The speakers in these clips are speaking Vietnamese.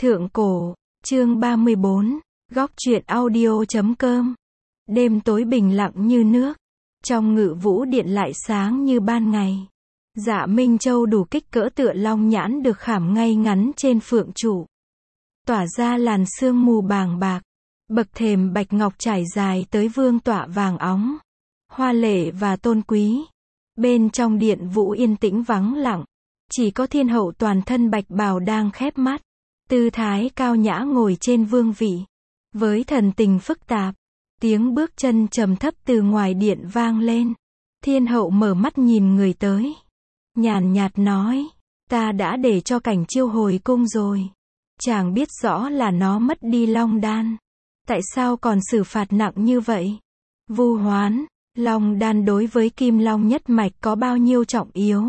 Thượng cổ, chương 34, góc truyện audio.com. Đêm tối bình lặng như nước. Trong Ngự Vũ Điện lại sáng như ban ngày. Dạ Minh Châu đủ kích cỡ tựa long nhãn được khảm ngay ngắn trên phượng trụ. Tỏa ra làn sương mù bàng bạc. Bậc thềm bạch ngọc trải dài tới vương tọa vàng óng. Hoa lệ và tôn quý. Bên trong điện vũ yên tĩnh vắng lặng. Chỉ có thiên hậu toàn thân bạch bào đang khép mắt. Tư thái cao nhã ngồi trên vương vị. Với thần tình phức tạp. Tiếng bước chân trầm thấp từ ngoài điện vang lên. Thiên hậu mở mắt nhìn người tới. Nhàn nhạt nói. Ta đã để cho Cảnh Chiêu hồi cung rồi. Chàng biết rõ là nó mất đi long đan. Tại sao còn xử phạt nặng như vậy? Vu Hoán, long đan đối với Kim Long nhất mạch có bao nhiêu trọng yếu?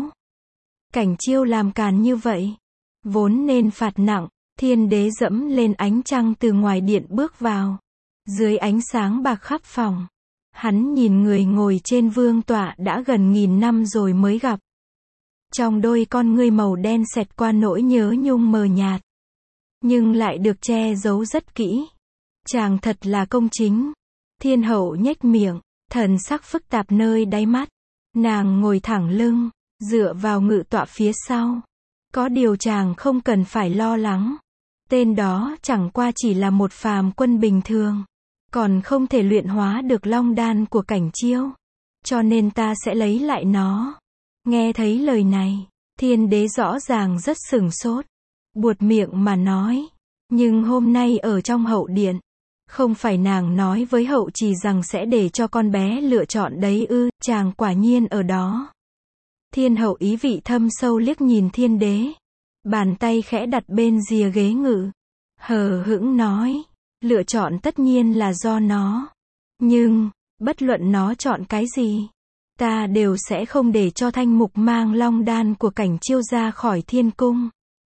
Cảnh Chiêu làm càn như vậy. Vốn nên phạt nặng. Thiên đế dẫm lên ánh trăng từ ngoài điện bước vào. Dưới ánh sáng bạc khắp phòng. Hắn nhìn người ngồi trên vương tọa đã gần 1000 năm rồi mới gặp. Trong đôi con ngươi màu đen xẹt qua nỗi nhớ nhung mờ nhạt. Nhưng lại được che giấu rất kỹ. Chàng thật là công chính. Thiên hậu nhếch miệng, thần sắc phức tạp nơi đáy mắt. Nàng ngồi thẳng lưng, dựa vào ngự tọa phía sau. Có điều chàng không cần phải lo lắng. Tên đó chẳng qua chỉ là một phàm quân bình thường. Còn không thể luyện hóa được long đan của Cảnh Chiêu. Cho nên ta sẽ lấy lại nó. Nghe thấy lời này, thiên đế rõ ràng rất sửng sốt. Buột miệng mà nói. Nhưng hôm nay ở trong hậu điện. Không phải nàng nói với hậu trì rằng sẽ để cho con bé lựa chọn đấy ư? Chàng quả nhiên ở đó. Thiên hậu ý vị thâm sâu liếc nhìn thiên đế. Bàn tay khẽ đặt bên rìa ghế ngự. Hờ hững nói. Lựa chọn tất nhiên là do nó. Nhưng, bất luận nó chọn cái gì, ta đều sẽ không để cho Thanh Mục mang long đan của Cảnh Chiêu ra khỏi thiên cung.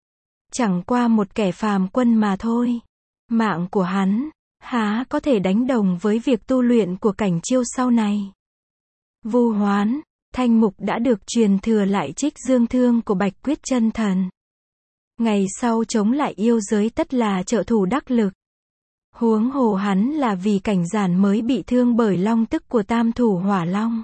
Chẳng qua một kẻ phàm quân mà thôi. Mạng của hắn, há có thể đánh đồng với việc tu luyện của Cảnh Chiêu sau này. Vu Hoán, Thanh Mục đã được truyền thừa lại trích dương thương của Bạch Quyết Chân Thần. Ngày sau chống lại yêu giới tất là trợ thủ đắc lực. Huống hồ hắn là vì Cảnh Giản mới bị thương bởi long tức của Tam Thủ Hỏa Long.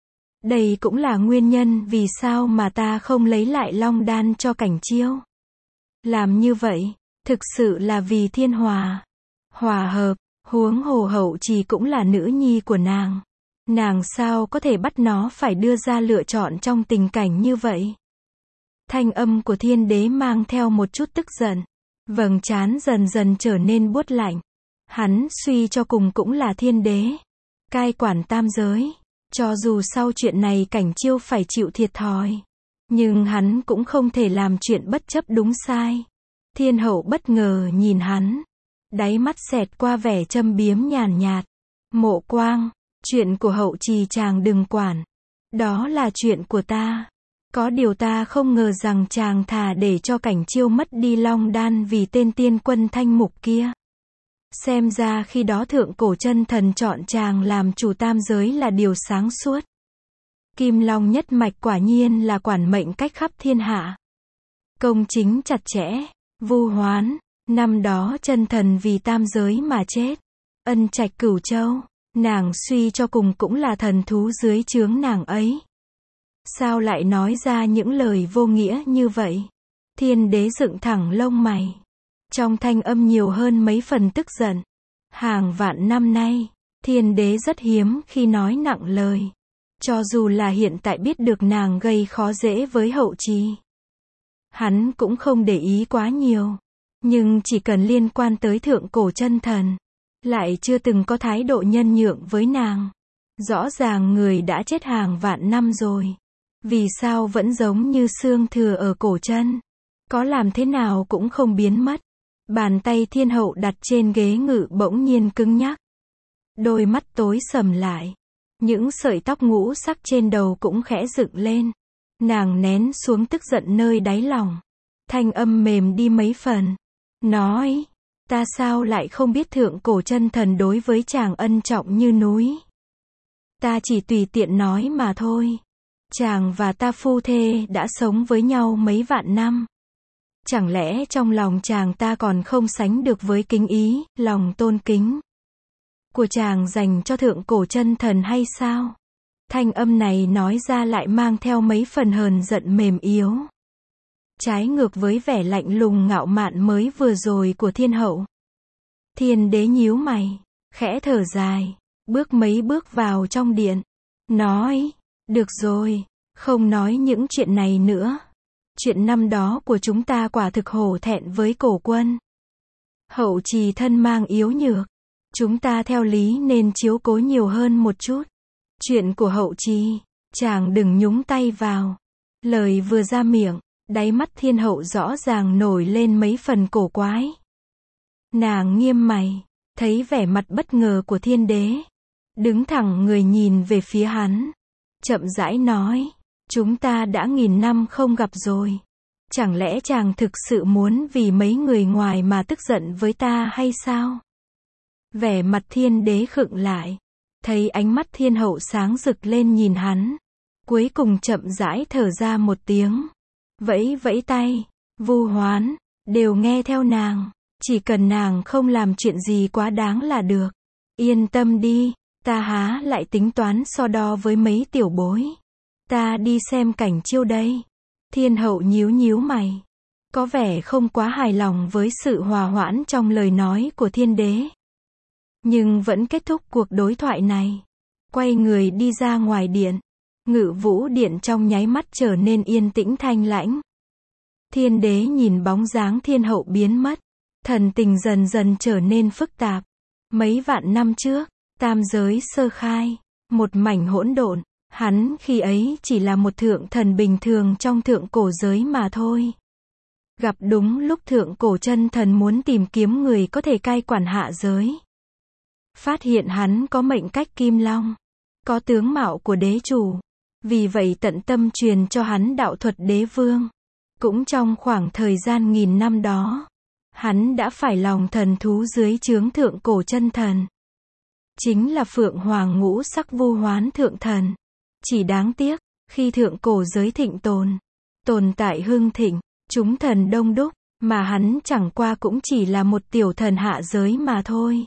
Đây cũng là nguyên nhân vì sao mà ta không lấy lại long đan cho Cảnh Chiêu. Làm như vậy, thực sự là vì thiên hòa. Hòa hợp, huống hồ hậu trì cũng là nữ nhi của nàng. Nàng sao có thể bắt nó phải đưa ra lựa chọn trong tình cảnh như vậy? Thanh âm của thiên đế mang theo một chút tức giận. Vầng trán dần dần trở nên buốt lạnh. Hắn suy cho cùng cũng là thiên đế. Cai quản tam giới. Cho dù sau chuyện này Cảnh Chiêu phải chịu thiệt thòi. Nhưng hắn cũng không thể làm chuyện bất chấp đúng sai. Thiên hậu bất ngờ nhìn hắn. Đáy mắt xẹt qua vẻ châm biếm nhàn nhạt. Mộ Quang, chuyện của hậu trì chàng đừng quản. Đó là chuyện của ta. Có điều ta không ngờ rằng chàng thà để cho Cảnh Chiêu mất đi long đan vì tên tiên quân Thanh Mục kia. Xem ra khi đó Thượng Cổ Chân Thần chọn chàng làm chủ tam giới là điều sáng suốt. Kim Long nhất mạch quả nhiên là quản mệnh cách khắp thiên hạ. Công chính chặt chẽ. Vu Hoán, năm đó Chân Thần vì tam giới mà chết. Ân Trạch Cửu Châu, nàng suy cho cùng cũng là thần thú dưới trướng nàng ấy. Sao lại nói ra những lời vô nghĩa như vậy? Thiên đế dựng thẳng lông mày. Trong thanh âm nhiều hơn mấy phần tức giận. Hàng vạn năm nay, thiên đế rất hiếm khi nói nặng lời. Cho dù là hiện tại biết được nàng gây khó dễ với hậu trì. Hắn cũng không để ý quá nhiều. Nhưng chỉ cần liên quan tới Thượng Cổ Chân Thần. Lại chưa từng có thái độ nhân nhượng với nàng. Rõ ràng người đã chết hàng vạn năm rồi. Vì sao vẫn giống như xương thừa ở cổ chân? Có làm thế nào cũng không biến mất. Bàn tay thiên hậu đặt trên ghế ngự bỗng nhiên cứng nhắc. Đôi mắt tối sầm lại. Những sợi tóc ngũ sắc trên đầu cũng khẽ dựng lên. Nàng nén xuống tức giận nơi đáy lòng. Thanh âm mềm đi mấy phần. Nói, ta sao lại không biết Thượng Cổ Chân Thần đối với chàng ân trọng như núi. Ta chỉ tùy tiện nói mà thôi. Chàng và ta phu thê đã sống với nhau mấy vạn năm. Chẳng lẽ trong lòng chàng ta còn không sánh được với kính ý, lòng tôn kính của chàng dành cho thượng cổ chân thần hay sao? Thanh âm này nói ra lại mang theo mấy phần hờn giận mềm yếu. Trái ngược với vẻ lạnh lùng ngạo mạn mới vừa rồi của thiên hậu. Thiên đế nhíu mày, khẽ thở dài, bước mấy bước vào trong điện. Nói, được rồi, không nói những chuyện này nữa. Chuyện năm đó của chúng ta quả thực hổ thẹn với cổ quân. Hậu trì thân mang yếu nhược. Chúng ta theo lý nên chiếu cố nhiều hơn một chút. Chuyện của hậu trì, chàng đừng nhúng tay vào. Lời vừa ra miệng, đáy mắt thiên hậu rõ ràng nổi lên mấy phần cổ quái. Nàng nghiêm mày, thấy vẻ mặt bất ngờ của thiên đế. Đứng thẳng người nhìn về phía hắn. Chậm rãi nói, chúng ta đã 1000 năm không gặp rồi. Chẳng lẽ chàng thực sự muốn vì mấy người ngoài mà tức giận với ta hay sao? Vẻ mặt thiên đế khựng lại. Thấy ánh mắt thiên hậu sáng rực lên nhìn hắn. Cuối cùng chậm rãi thở ra một tiếng. Vẫy vẫy tay. Vu Hoán, đều nghe theo nàng. Chỉ cần nàng không làm chuyện gì quá đáng là được. Yên tâm đi, ta há lại tính toán so đo với mấy tiểu bối. Ta đi xem cảnh chiêu đây. Thiên hậu nhíu nhíu mày. Có vẻ không quá hài lòng với sự hòa hoãn trong lời nói của thiên đế. Nhưng vẫn kết thúc cuộc đối thoại này. Quay người đi ra ngoài điện. Ngự vũ điện trong nháy mắt trở nên yên tĩnh thanh lãnh. Thiên đế nhìn bóng dáng thiên hậu biến mất. Thần tình dần dần trở nên phức tạp. Mấy vạn năm trước, tam giới sơ khai. Một mảnh hỗn độn. Hắn khi ấy chỉ là một thượng thần bình thường trong thượng cổ giới mà thôi. Gặp đúng lúc thượng cổ chân thần muốn tìm kiếm người có thể cai quản hạ giới. Phát hiện hắn có mệnh cách kim long. Có tướng mạo của đế chủ. Vì vậy tận tâm truyền cho hắn đạo thuật đế vương. Cũng trong khoảng thời gian 1000 năm đó. Hắn đã phải lòng thần thú dưới trướng thượng cổ chân thần. Chính là Phượng Hoàng ngũ sắc Vu Hoán thượng thần. Chỉ đáng tiếc, khi thượng cổ giới thịnh tồn tại hưng thịnh, chúng thần đông đúc, mà hắn chẳng qua cũng chỉ là một tiểu thần hạ giới mà thôi.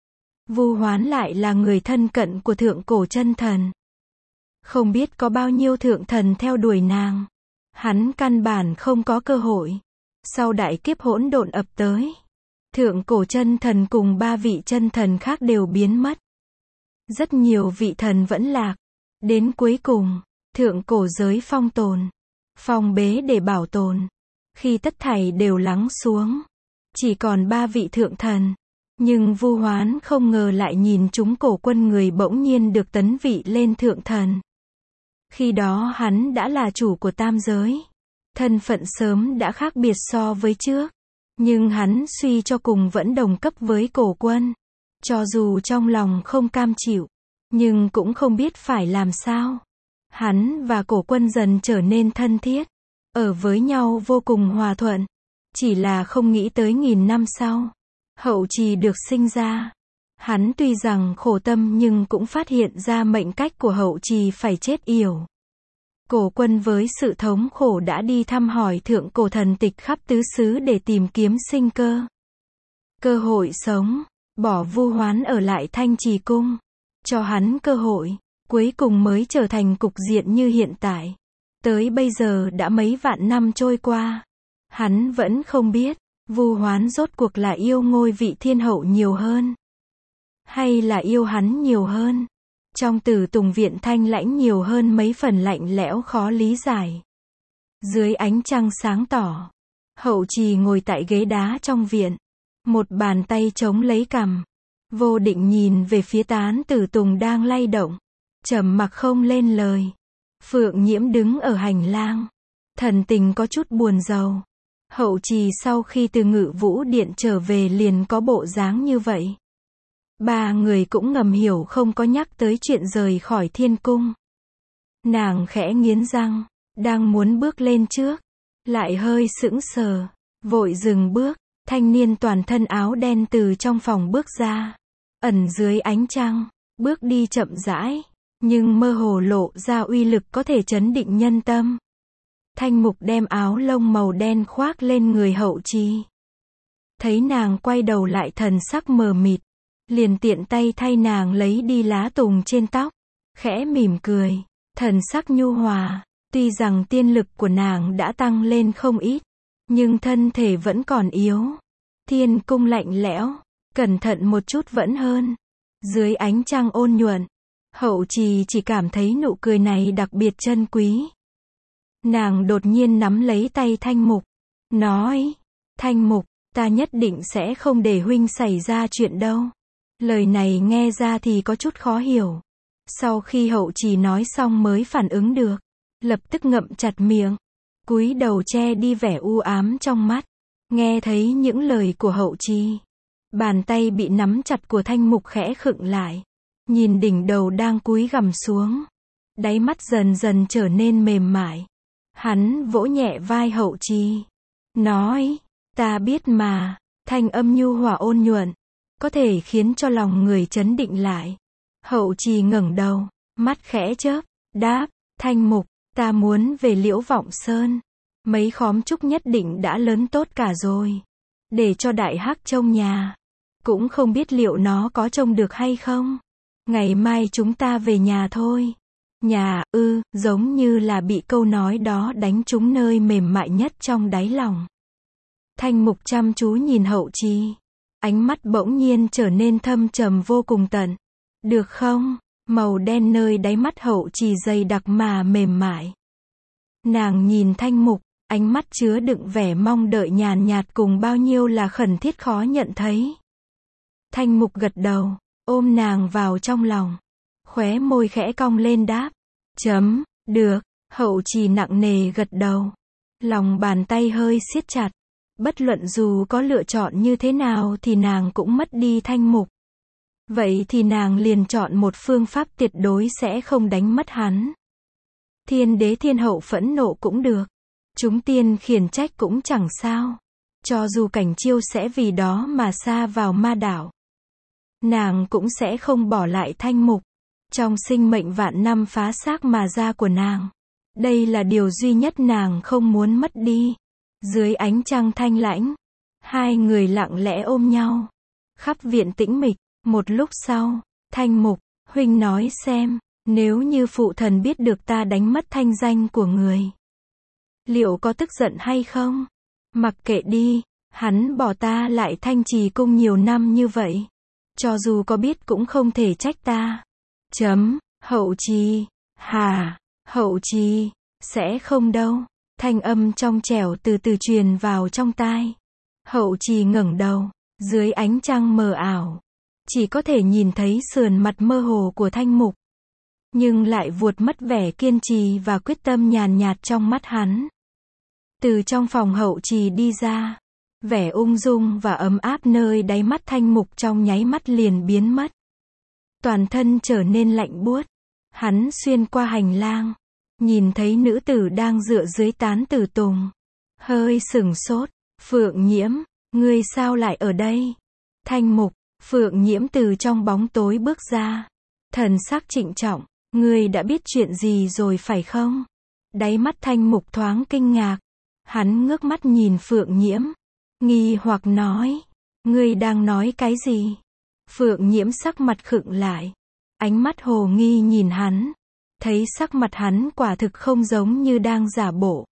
Vu Hoán lại là người thân cận của thượng cổ chân thần. Không biết có bao nhiêu thượng thần theo đuổi nàng. Hắn căn bản không có cơ hội. Sau đại kiếp hỗn độn ập tới, thượng cổ chân thần cùng 3 vị chân thần khác đều biến mất. Rất nhiều vị thần vẫn lạc. Đến cuối cùng, thượng cổ giới phong tồn, phong bế để bảo tồn. Khi tất thảy đều lắng xuống, chỉ còn 3 vị thượng thần. Nhưng Vu Hoán không ngờ lại nhìn chúng cổ quân người bỗng nhiên được tấn vị lên thượng thần. Khi đó hắn đã là chủ của tam giới. Thân phận sớm đã khác biệt so với trước. Nhưng hắn suy cho cùng vẫn đồng cấp với cổ quân. Cho dù trong lòng không cam chịu, nhưng cũng không biết phải làm sao. Hắn và cổ quân dần trở nên thân thiết. Ở với nhau vô cùng hòa thuận. Chỉ là không nghĩ tới 1000 năm sau. Hậu trì được sinh ra. Hắn tuy rằng khổ tâm nhưng cũng phát hiện ra mệnh cách của hậu trì phải chết yểu. Cổ quân với sự thống khổ đã đi thăm hỏi thượng cổ thần tịch khắp tứ xứ để tìm kiếm sinh cơ. Cơ hội sống, bỏ Vu Hoán ở lại Thanh Trì Cung. Cho hắn cơ hội, cuối cùng mới trở thành cục diện như hiện tại. Tới bây giờ đã mấy vạn năm trôi qua. Hắn vẫn không biết, Vu Hoán rốt cuộc là yêu ngôi vị thiên hậu nhiều hơn. Hay là yêu hắn nhiều hơn. Trong Tử Tùng viện thanh lãnh nhiều hơn mấy phần lạnh lẽo khó lý giải. Dưới ánh trăng sáng tỏ, hậu trì ngồi tại ghế đá trong viện. Một bàn tay chống lấy cằm. Vô định nhìn về phía Tán Tử Tùng đang lay động. Trầm mặc không lên lời. Phượng Nhiễm đứng ở hành lang. Thần tình có chút buồn rầu. Hậu trì sau khi từ Ngự Vũ Điện trở về liền có bộ dáng như vậy. 3 người cũng ngầm hiểu không có nhắc tới chuyện rời khỏi thiên cung. Nàng khẽ nghiến răng, đang muốn bước lên trước. Lại hơi sững sờ, vội dừng bước. Thanh niên toàn thân áo đen từ trong phòng bước ra. Ẩn dưới ánh trăng, bước đi chậm rãi, nhưng mơ hồ lộ ra uy lực có thể chấn định nhân tâm. Thanh Mục đem áo lông màu đen khoác lên người Hậu Trì. Thấy nàng quay đầu lại thần sắc mờ mịt, liền tiện tay thay nàng lấy đi lá tùng trên tóc, khẽ mỉm cười, thần sắc nhu hòa. Tuy rằng tiên lực của nàng đã tăng lên không ít, nhưng thân thể vẫn còn yếu. Thiên cung lạnh lẽo, cẩn thận một chút vẫn hơn. Dưới ánh trăng ôn nhuận, Hậu Trì chỉ cảm thấy nụ cười này đặc biệt chân quý. Nàng đột nhiên nắm lấy tay Thanh Mục, nói, Thanh Mục, ta nhất định sẽ không để huynh xảy ra chuyện đâu. Lời này nghe ra thì có chút khó hiểu. Sau khi Hậu Trì nói xong mới phản ứng được, lập tức ngậm chặt miệng, cúi đầu che đi vẻ u ám trong mắt. Nghe thấy những lời của Hậu Trì, bàn tay bị nắm chặt của Thanh Mục khẽ khựng lại, nhìn đỉnh đầu đang cúi gằm xuống, đáy mắt dần dần trở nên mềm mại. Hắn vỗ nhẹ vai Hậu Trì, nói, ta biết mà. Thanh âm nhu hòa ôn nhuận, có thể khiến cho lòng người chấn định lại. Hậu Trì ngẩng đầu, mắt khẽ chớp, đáp, Thanh Mục, ta muốn về Liễu Vọng Sơn. Mấy khóm trúc nhất định đã lớn tốt cả rồi. Để cho Đại Hắc trông nhà. Cũng không biết liệu nó có trông được hay không. Ngày mai chúng ta về nhà thôi. Nhà, giống như là bị câu nói đó đánh trúng nơi mềm mại nhất trong đáy lòng. Thanh Mục chăm chú nhìn Hậu Trì, ánh mắt bỗng nhiên trở nên thâm trầm vô cùng tận. Được không? Màu đen nơi đáy mắt Hậu Trì dày đặc mà mềm mại. Nàng nhìn Thanh Mục, ánh mắt chứa đựng vẻ mong đợi nhàn nhạt cùng bao nhiêu là khẩn thiết khó nhận thấy. Thanh Mục gật đầu, ôm nàng vào trong lòng, khóe môi khẽ cong lên đáp, được. Hậu Trì nặng nề gật đầu, lòng bàn tay hơi siết chặt. Bất luận dù có lựa chọn như thế nào thì nàng cũng mất đi Thanh Mục. Vậy thì nàng liền chọn một phương pháp tuyệt đối sẽ không đánh mất hắn. Thiên đế thiên hậu phẫn nộ cũng được, chúng tiên khiển trách cũng chẳng sao. Cho dù Cảnh Chiêu sẽ vì đó mà sa vào ma đảo, nàng cũng sẽ không bỏ lại Thanh Mục. Trong sinh mệnh vạn năm phá xác mà ra của nàng, đây là điều duy nhất nàng không muốn mất đi. Dưới ánh trăng thanh lãnh, hai người lặng lẽ ôm nhau. Khắp viện tĩnh mịch. Một lúc sau, Thanh Mục, huynh nói xem, nếu như phụ thần biết được ta đánh mất thanh danh của người, liệu có tức giận hay không? Mặc kệ đi, hắn bỏ ta lại Thanh Trì cung nhiều năm như vậy. Cho dù có biết cũng không thể trách ta. Hậu Trì, Hậu Trì, sẽ không đâu. Thanh âm trong trẻo từ từ truyền vào trong tai. Hậu Trì ngẩng đầu, dưới ánh trăng mờ ảo, chỉ có thể nhìn thấy sườn mặt mơ hồ của Thanh Mục, nhưng lại vuột mất vẻ kiên trì và quyết tâm nhàn nhạt trong mắt hắn. Từ trong phòng Hậu Trì đi ra, vẻ ung dung và ấm áp nơi đáy mắt Thanh Mục trong nháy mắt liền biến mất. Toàn thân trở nên lạnh buốt. Hắn xuyên qua hành lang, nhìn thấy nữ tử đang dựa dưới tán tử tùng, hơi sửng sốt. Phượng Nhiễm, ngươi sao lại ở đây? Thanh Mục. Phượng Nhiễm từ trong bóng tối bước ra, thần sắc trịnh trọng, ngươi đã biết chuyện gì rồi phải không? Đáy mắt Thanh Mục thoáng kinh ngạc, hắn ngước mắt nhìn Phượng Nhiễm, nghi hoặc nói, ngươi đang nói cái gì? Phượng Nhiễm sắc mặt khựng lại, ánh mắt hồ nghi nhìn hắn, thấy sắc mặt hắn quả thực không giống như đang giả bộ.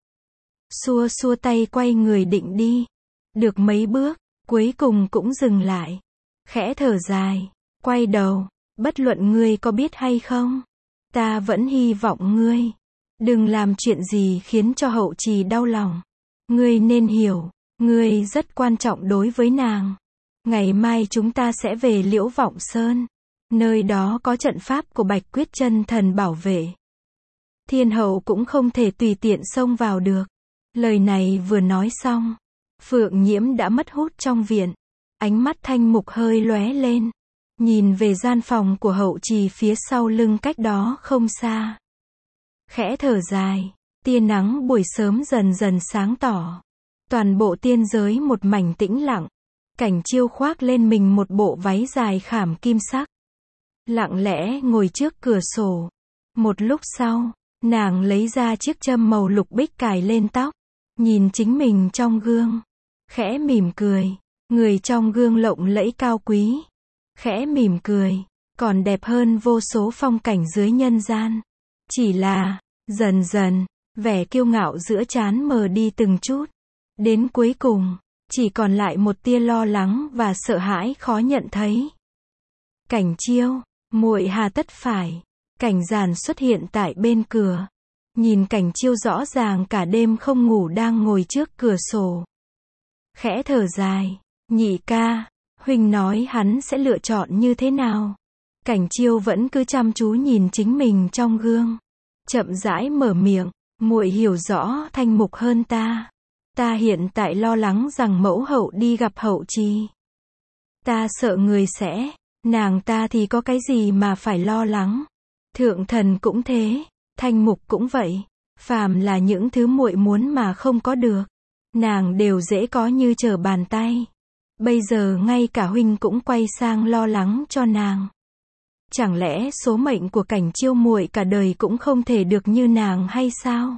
Xua xua tay quay người định đi, được mấy bước, cuối cùng cũng dừng lại. Khẽ thở dài, quay đầu, bất luận ngươi có biết hay không, ta vẫn hy vọng ngươi đừng làm chuyện gì khiến cho Hậu Trì đau lòng. Ngươi nên hiểu, ngươi rất quan trọng đối với nàng. Ngày mai chúng ta sẽ về Liễu Vọng Sơn, nơi đó có trận pháp của Bạch Quyết Chân Thần bảo vệ. Thiên hậu cũng không thể tùy tiện xông vào được. Lời này vừa nói xong, Phượng Nhiễm đã mất hút trong viện. Ánh mắt Thanh Mục hơi lóe lên, nhìn về gian phòng của Hậu Trì phía sau lưng cách đó không xa. Khẽ thở dài, tia nắng buổi sớm dần dần sáng tỏ. Toàn bộ tiên giới một mảnh tĩnh lặng. Cảnh Chiêu khoác lên mình một bộ váy dài khảm kim sắc, lặng lẽ ngồi trước cửa sổ. Một lúc sau, Nàng lấy ra chiếc châm màu lục bích cài lên tóc, nhìn chính mình trong gương, khẽ mỉm cười, người trong gương lộng lẫy cao quý, khẽ mỉm cười, còn đẹp hơn vô số phong cảnh dưới nhân gian. Chỉ là, dần dần, vẻ kiêu ngạo giữa trán mờ đi từng chút, đến cuối cùng, chỉ còn lại một tia lo lắng và sợ hãi khó nhận thấy. Cảnh Chiêu, muội hà tất phải. Cảnh Giản xuất hiện tại bên cửa. Nhìn Cảnh Chiêu rõ ràng cả đêm không ngủ đang ngồi trước cửa sổ. Khẽ thở dài, nhị ca, huynh nói hắn sẽ lựa chọn như thế nào? Cảnh Chiêu vẫn cứ chăm chú nhìn chính mình trong gương. Chậm rãi mở miệng, muội hiểu rõ Thanh Mục hơn ta. Ta hiện tại lo lắng rằng mẫu hậu đi gặp hậu trì. Ta sợ người sẽ, nàng ta thì có cái gì mà phải lo lắng. Thượng thần cũng thế, Thanh Mục cũng vậy. Phàm là những thứ muội muốn mà không có được, nàng đều dễ có như trở bàn tay. Bây giờ ngay cả huynh cũng quay sang lo lắng cho nàng. Chẳng lẽ số mệnh của Cảnh Chiêu muội cả đời cũng không thể được như nàng hay sao?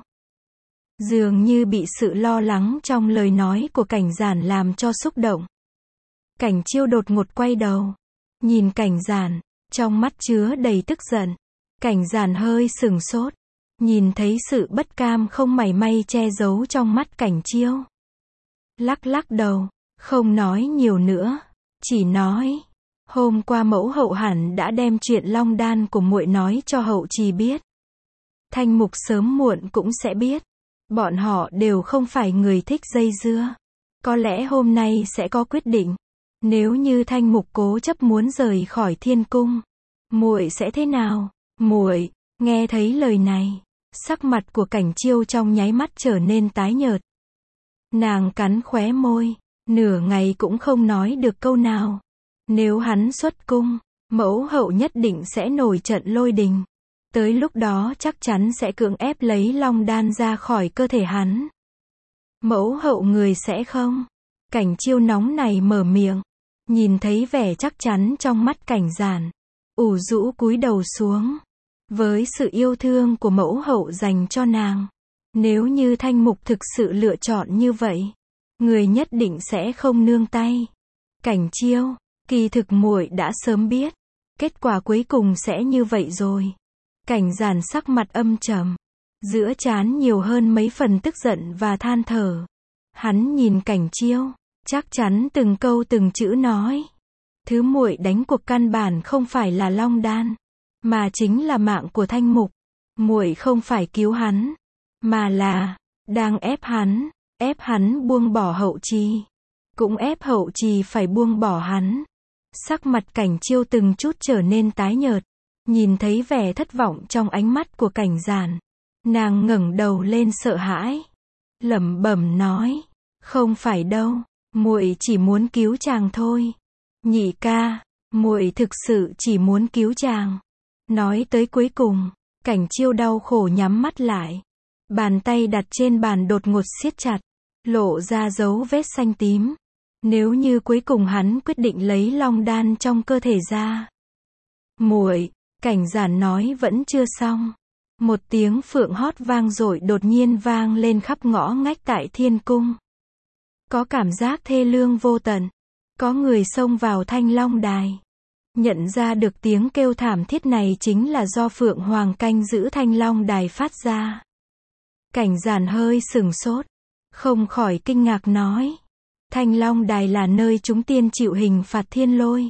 Dường như bị sự lo lắng trong lời nói của Cảnh Giản làm cho xúc động. Cảnh Chiêu đột ngột quay đầu, nhìn Cảnh Giản, trong mắt chứa đầy tức giận. Cảnh Giản hơi sửng sốt, nhìn thấy sự bất cam không mảy may che giấu trong mắt Cảnh Chiêu. Lắc lắc đầu, không nói nhiều nữa, chỉ nói, hôm qua mẫu hậu hẳn đã đem chuyện Long Đan của muội nói cho hậu trì biết. Thanh Mục sớm muộn cũng sẽ biết. Bọn họ đều không phải người thích dây dưa. Có lẽ hôm nay sẽ có quyết định. Nếu như Thanh Mục cố chấp muốn rời khỏi thiên cung, muội sẽ thế nào? Muội, nghe thấy lời này, sắc mặt của Cảnh Chiêu trong nháy mắt trở nên tái nhợt. Nàng cắn khóe môi, nửa ngày cũng không nói được câu nào. Nếu hắn xuất cung, mẫu hậu nhất định sẽ nổi trận lôi đình. Tới lúc đó chắc chắn sẽ cưỡng ép lấy Long Đan ra khỏi cơ thể hắn. Mẫu hậu người sẽ không? Cảnh Chiêu nóng này mở miệng, nhìn thấy vẻ chắc chắn trong mắt Cảnh Giản, ủ rũ cúi đầu xuống. Với sự yêu thương của mẫu hậu dành cho nàng, nếu như Thanh Mục thực sự lựa chọn như vậy, người nhất định sẽ không nương tay. Cảnh Chiêu, kỳ thực muội đã sớm biết, kết quả cuối cùng sẽ như vậy rồi. Cảnh Giản sắc mặt âm trầm, giữa trán nhiều hơn mấy phần tức giận và than thở. Hắn nhìn Cảnh Chiêu, chắc chắn từng câu từng chữ nói. Thứ muội đánh cuộc căn bản không phải là Long Đan, mà chính là mạng của Thanh Mục. Muội không phải cứu hắn, mà là đang ép hắn buông bỏ hậu trì, cũng ép hậu trì phải buông bỏ hắn. Sắc mặt Cảnh Chiêu từng chút trở nên tái nhợt, nhìn thấy vẻ thất vọng trong ánh mắt của Cảnh Giản, nàng ngẩng đầu lên sợ hãi, lẩm bẩm nói, không phải đâu, muội chỉ muốn cứu chàng thôi. Nhị ca, muội thực sự chỉ muốn cứu chàng. Nói tới cuối cùng, Cảnh Chiêu đau khổ nhắm mắt lại. Bàn tay đặt trên bàn đột ngột siết chặt, lộ ra dấu vết xanh tím. Nếu như cuối cùng hắn quyết định lấy Long Đan trong cơ thể ra. Muội, Cảnh Giản nói vẫn chưa xong. Một tiếng phượng hót vang dội đột nhiên vang lên khắp ngõ ngách tại thiên cung. Có cảm giác thê lương vô tận. Có người xông vào Thanh Long Đài. Nhận ra được tiếng kêu thảm thiết này chính là do Phượng Hoàng canh giữ Thanh Long Đài phát ra. Cảnh Giản hơi sửng sốt, không khỏi kinh ngạc nói. Thanh Long Đài là nơi chúng tiên chịu hình phạt thiên lôi.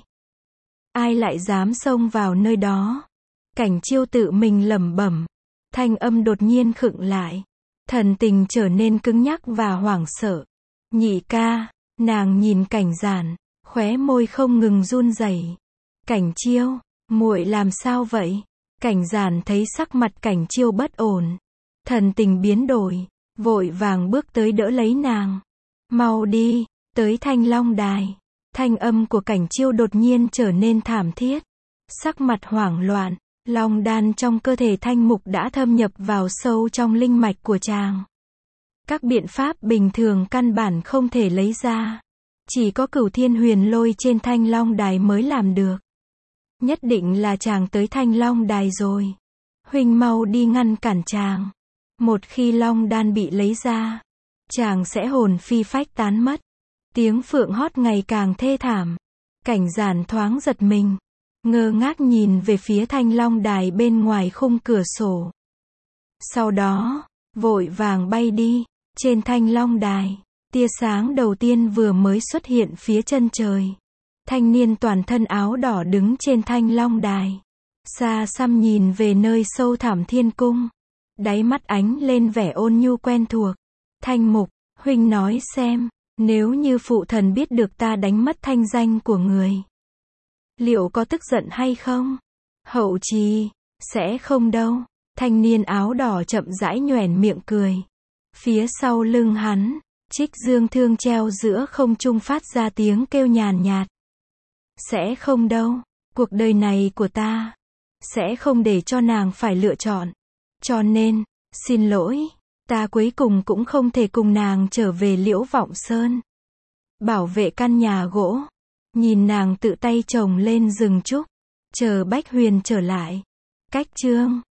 Ai lại dám xông vào nơi đó? Cảnh Chiêu tự mình lẩm bẩm. Thanh âm đột nhiên khựng lại. Thần tình trở nên cứng nhắc và hoảng sợ. Nhị ca, nàng nhìn Cảnh Giản, khóe môi không ngừng run rẩy. Cảnh Chiêu, muội làm sao vậy? Cảnh Giản thấy sắc mặt Cảnh Chiêu bất ổn, thần tình biến đổi, vội vàng bước tới đỡ lấy nàng. Mau đi, tới Thanh Long Đài. Thanh âm của Cảnh Chiêu đột nhiên trở nên thảm thiết. Sắc mặt hoảng loạn, Long Đan trong cơ thể Thanh Mục đã thâm nhập vào sâu trong linh mạch của chàng. Các biện pháp bình thường căn bản không thể lấy ra. Chỉ có Cửu Thiên Huyền Lôi trên Thanh Long Đài mới làm được. Nhất định là chàng tới Thanh Long Đài rồi. huynh mau đi ngăn cản chàng. Một khi long đan bị lấy ra, chàng sẽ hồn phi phách tán mất. Tiếng phượng hót ngày càng thê thảm. Cảnh Giản thoáng giật mình, ngơ ngác nhìn về phía thanh long đài bên ngoài khung cửa sổ. Sau đó, vội vàng bay đi. Trên thanh long đài, tia sáng đầu tiên vừa mới xuất hiện phía chân trời. Thanh niên toàn thân áo đỏ đứng trên thanh long đài, xa xăm nhìn về nơi sâu thẳm thiên cung. Đáy mắt ánh lên vẻ ôn nhu quen thuộc. Thanh mục, huynh nói xem, nếu như phụ thần biết được ta đánh mất thanh danh của người, liệu có tức giận hay không? Hậu trì, sẽ không đâu. Thanh niên áo đỏ chậm rãi nhoẻn miệng cười. Phía sau lưng hắn, Trích Dương Thương treo giữa không trung phát ra tiếng kêu nhàn nhạt. Sẽ không đâu, cuộc đời này của ta sẽ không để cho nàng phải lựa chọn. Cho nên, xin lỗi, ta cuối cùng cũng không thể cùng nàng trở về Liễu Vọng Sơn, bảo vệ căn nhà gỗ, nhìn nàng tự tay trồng lên rừng trúc, chờ Bách Huyền trở lại. Cách chương